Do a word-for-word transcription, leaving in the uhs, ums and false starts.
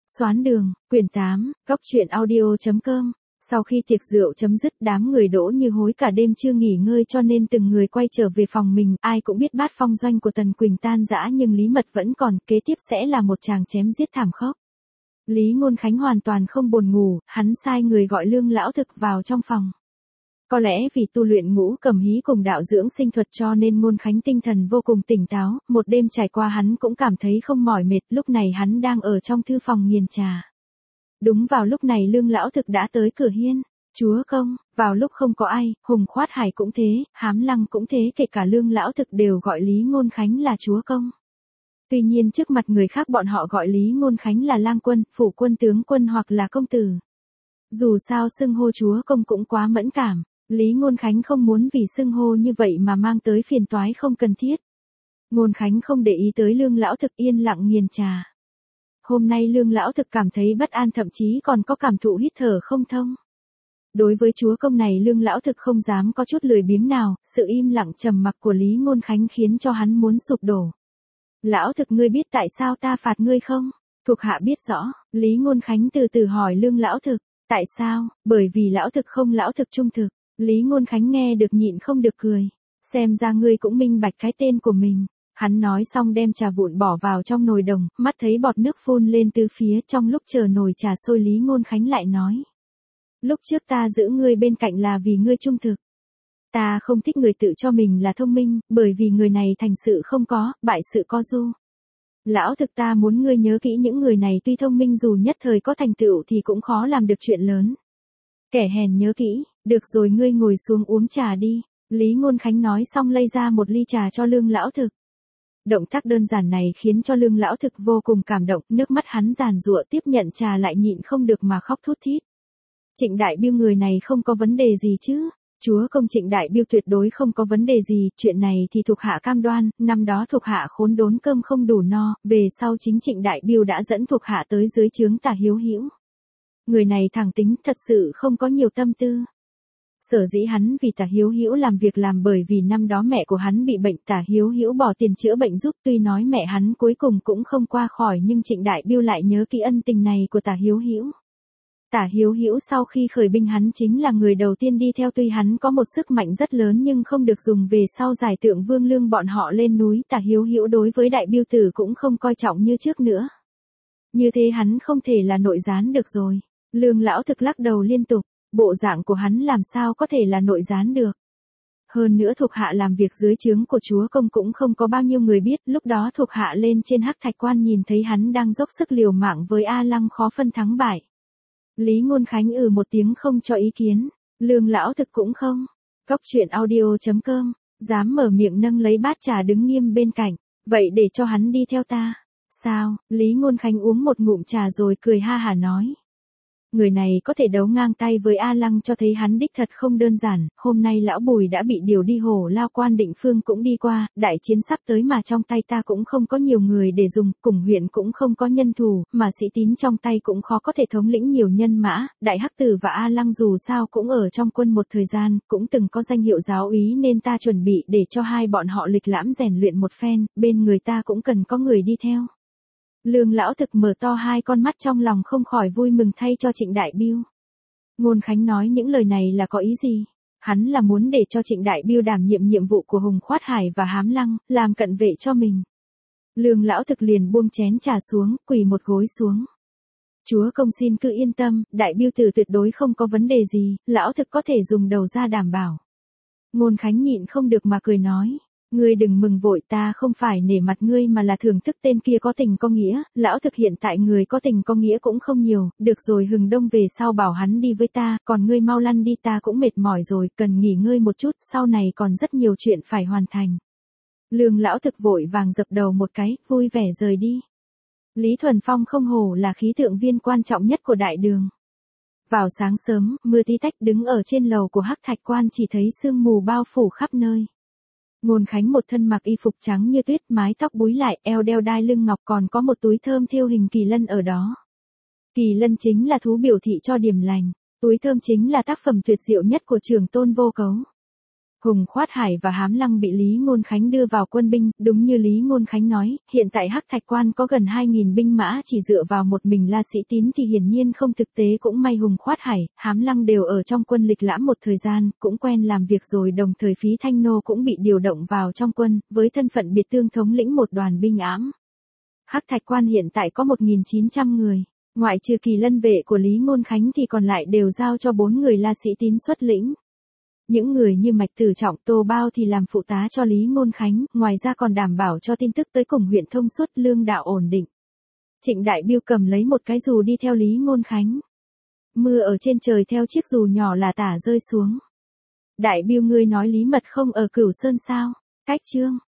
Xoán đường, quyển tám, góc truyện audio.com. Sau khi tiệc rượu chấm dứt, đám người đỗ như hối cả đêm chưa nghỉ ngơi cho nên từng người quay trở về phòng mình. Ai cũng biết bát phong doanh của Tần Quỳnh tan rã nhưng Lý Mật vẫn còn, kế tiếp sẽ là một tràng chém giết thảm khốc. Lý Ngôn Khánh hoàn toàn không buồn ngủ, hắn sai người gọi Lương Lão Thực vào trong phòng. Có lẽ vì tu luyện ngũ cầm hí cùng đạo dưỡng sinh thuật cho nên Ngôn Khánh tinh thần vô cùng tỉnh táo, một đêm trải qua hắn cũng cảm thấy không mỏi mệt, lúc này hắn đang ở trong thư phòng nghiền trà. Đúng vào lúc này Lương Lão Thực đã tới cửa hiên. Chúa công, vào lúc không có ai, Hùng Khoát Hải cũng thế, Hám Lăng cũng thế, kể cả Lương Lão Thực đều gọi Lý Ngôn Khánh là chúa công. Tuy nhiên trước mặt người khác bọn họ gọi Lý Ngôn Khánh là lang quân, phủ quân tướng quân hoặc là công tử. Dù sao xưng hô chúa công cũng quá mẫn cảm, Lý Ngôn Khánh không muốn vì xưng hô như vậy mà mang tới phiền toái không cần thiết. Ngôn Khánh không để ý tới Lương Lão Thực, yên lặng nghiền trà. Hôm nay Lương Lão Thực cảm thấy bất an, thậm chí còn có cảm thụ hít thở không thông. Đối với chúa công này Lương Lão Thực không dám có chút lười biếng nào, sự im lặng trầm mặc của Lý Ngôn Khánh khiến cho hắn muốn sụp đổ. Lão Thực, ngươi biết tại sao ta phạt ngươi không? Thuộc hạ biết rõ, Lý Ngôn Khánh từ từ hỏi Lương Lão Thực, tại sao? Bởi vì Lão Thực không Lão Thực trung thực. Lý Ngôn Khánh nghe được nhịn không được cười. Xem ra ngươi cũng minh bạch cái tên của mình. Hắn nói xong đem trà vụn bỏ vào trong nồi đồng, mắt thấy bọt nước phun lên từ phía, trong lúc chờ nồi trà sôi Lý Ngôn Khánh lại nói. Lúc trước ta giữ ngươi bên cạnh là vì ngươi trung thực. Ta không thích người tự cho mình là thông minh, bởi vì người này thành sự không có, bại sự có du. Lão Thực, ta muốn ngươi nhớ kỹ những người này tuy thông minh dù nhất thời có thành tựu thì cũng khó làm được chuyện lớn. Kẻ hèn nhớ kỹ, được rồi ngươi ngồi xuống uống trà đi. Lý Ngôn Khánh nói xong lay ra một ly trà cho Lương Lão Thực. Động tác đơn giản này khiến cho Lương Lão Thực vô cùng cảm động, nước mắt hắn giàn giụa tiếp nhận trà lại nhịn không được mà khóc thút thít. Trịnh Đại Biêu người này không có vấn đề gì chứ? Chúa công, Trịnh Đại Biêu tuyệt đối không có vấn đề gì, chuyện này thì thuộc hạ cam đoan, năm đó thuộc hạ khốn đốn cơm không đủ no, về sau chính Trịnh Đại Biêu đã dẫn thuộc hạ tới dưới trướng Tả Hiếu Hữu. Người này thẳng tính, thật sự không có nhiều tâm tư. Sở dĩ hắn vì Tả Hiếu Hữu làm việc làm bởi vì năm đó mẹ của hắn bị bệnh, Tả Hiếu Hữu bỏ tiền chữa bệnh giúp, tuy nói mẹ hắn cuối cùng cũng không qua khỏi nhưng Trịnh Đại Biêu lại nhớ kỹ ân tình này của Tả Hiếu Hữu. Tả Hiếu Hữu sau khi khởi binh hắn chính là người đầu tiên đi theo, tuy hắn có một sức mạnh rất lớn nhưng không được dùng, về sau giải Tượng Vương Lương bọn họ lên núi, Tả Hiếu Hữu đối với Đại Biêu tử cũng không coi trọng như trước nữa. Như thế hắn không thể là nội gián được rồi. Lương Lão Thực lắc đầu liên tục, bộ dạng của hắn làm sao có thể là nội gián được. Hơn nữa thuộc hạ làm việc dưới trướng của chúa công cũng không có bao nhiêu người biết, lúc đó thuộc hạ lên trên Hắc Thạch Quan nhìn thấy hắn đang dốc sức liều mạng với A Lăng khó phân thắng bại. Lý Ngôn Khánh ừ một tiếng không cho ý kiến, Lương Lão Thực cũng không. Góc truyện audio.com, dám mở miệng nâng lấy bát trà đứng nghiêm bên cạnh, vậy để cho hắn đi theo ta. Sao? Lý Ngôn Khánh uống một ngụm trà rồi cười ha hả nói. Người này có thể đấu ngang tay với A Lăng cho thấy hắn đích thật không đơn giản, hôm nay lão Bùi đã bị điều đi Hổ Lao Quan Định Phương cũng đi qua, đại chiến sắp tới mà trong tay ta cũng không có nhiều người để dùng, cùng huyện cũng không có nhân thủ, mà Sĩ Tín trong tay cũng khó có thể thống lĩnh nhiều nhân mã, Đại Hắc Tử và A Lăng dù sao cũng ở trong quân một thời gian, cũng từng có danh hiệu giáo úy nên ta chuẩn bị để cho hai bọn họ lịch lãm rèn luyện một phen, bên người ta cũng cần có người đi theo. Lương Lão Thực mở to hai con mắt trong lòng không khỏi vui mừng thay cho Trịnh Đại Biêu. Ngôn Khánh nói những lời này là có ý gì? Hắn là muốn để cho Trịnh Đại Biêu đảm nhiệm nhiệm vụ của Hùng Khoát Hải và Hám Lăng, làm cận vệ cho mình. Lương Lão Thực liền buông chén trà xuống, quỳ một gối xuống. Chúa công xin cứ yên tâm, Đại Biêu tử tuyệt đối không có vấn đề gì, Lão Thực có thể dùng đầu ra đảm bảo. Ngôn Khánh nhịn không được mà cười nói. Ngươi đừng mừng vội, ta không phải nể mặt ngươi mà là thưởng thức tên kia có tình có nghĩa, Lão Thực hiện tại người có tình có nghĩa cũng không nhiều, được rồi Hừng Đông về sau bảo hắn đi với ta, còn ngươi mau lăn đi, ta cũng mệt mỏi rồi, cần nghỉ ngơi một chút, sau này còn rất nhiều chuyện phải hoàn thành. Lương Lão Thực vội vàng dập đầu một cái, vui vẻ rời đi. Lý Thuần Phong không hổ là khí tượng viên quan trọng nhất của đại đường. Vào sáng sớm, mưa tí tách đứng ở trên lầu của Hắc Thạch Quan chỉ thấy sương mù bao phủ khắp nơi. Ngôn Khánh một thân mặc y phục trắng như tuyết, mái tóc búi lại, eo đeo đai lưng ngọc, còn có một túi thơm thêu hình kỳ lân ở đó. Kỳ lân chính là thú biểu thị cho điểm lành, túi thơm chính là tác phẩm tuyệt diệu nhất của Trường Tôn Vô Cấu. Hùng Khoát Hải và Hám Lăng bị Lý Ngôn Khánh đưa vào quân binh, đúng như Lý Ngôn Khánh nói, hiện tại Hắc Thạch Quan có gần hai nghìn binh mã, chỉ dựa vào một mình La Sĩ Tín thì hiển nhiên không thực tế. Cũng may Hùng Khoát Hải, Hám Lăng đều ở trong quân lịch lãm một thời gian, cũng quen làm việc rồi, đồng thời Phí Thanh Nô cũng bị điều động vào trong quân, với thân phận biệt tương thống lĩnh một đoàn binh ám. Hắc Thạch Quan hiện tại có một nghìn chín trăm người, ngoại trừ Kỳ Lân vệ của Lý Ngôn Khánh thì còn lại đều giao cho bốn người La Sĩ Tín xuất lĩnh. Những người như Mạch Tử Trọng, Tô Bao thì làm phụ tá cho Lý Ngôn Khánh, ngoài ra còn đảm bảo cho tin tức tới cùng huyện thông suốt, lương đạo ổn định. Trịnh Đại Biêu cầm lấy một cái dù đi theo Lý Ngôn Khánh. Mưa ở trên trời theo chiếc dù nhỏ là tả rơi xuống. Đại Biêu, ngươi nói Lý Mật không ở Cửu Sơn sao? Cách Trương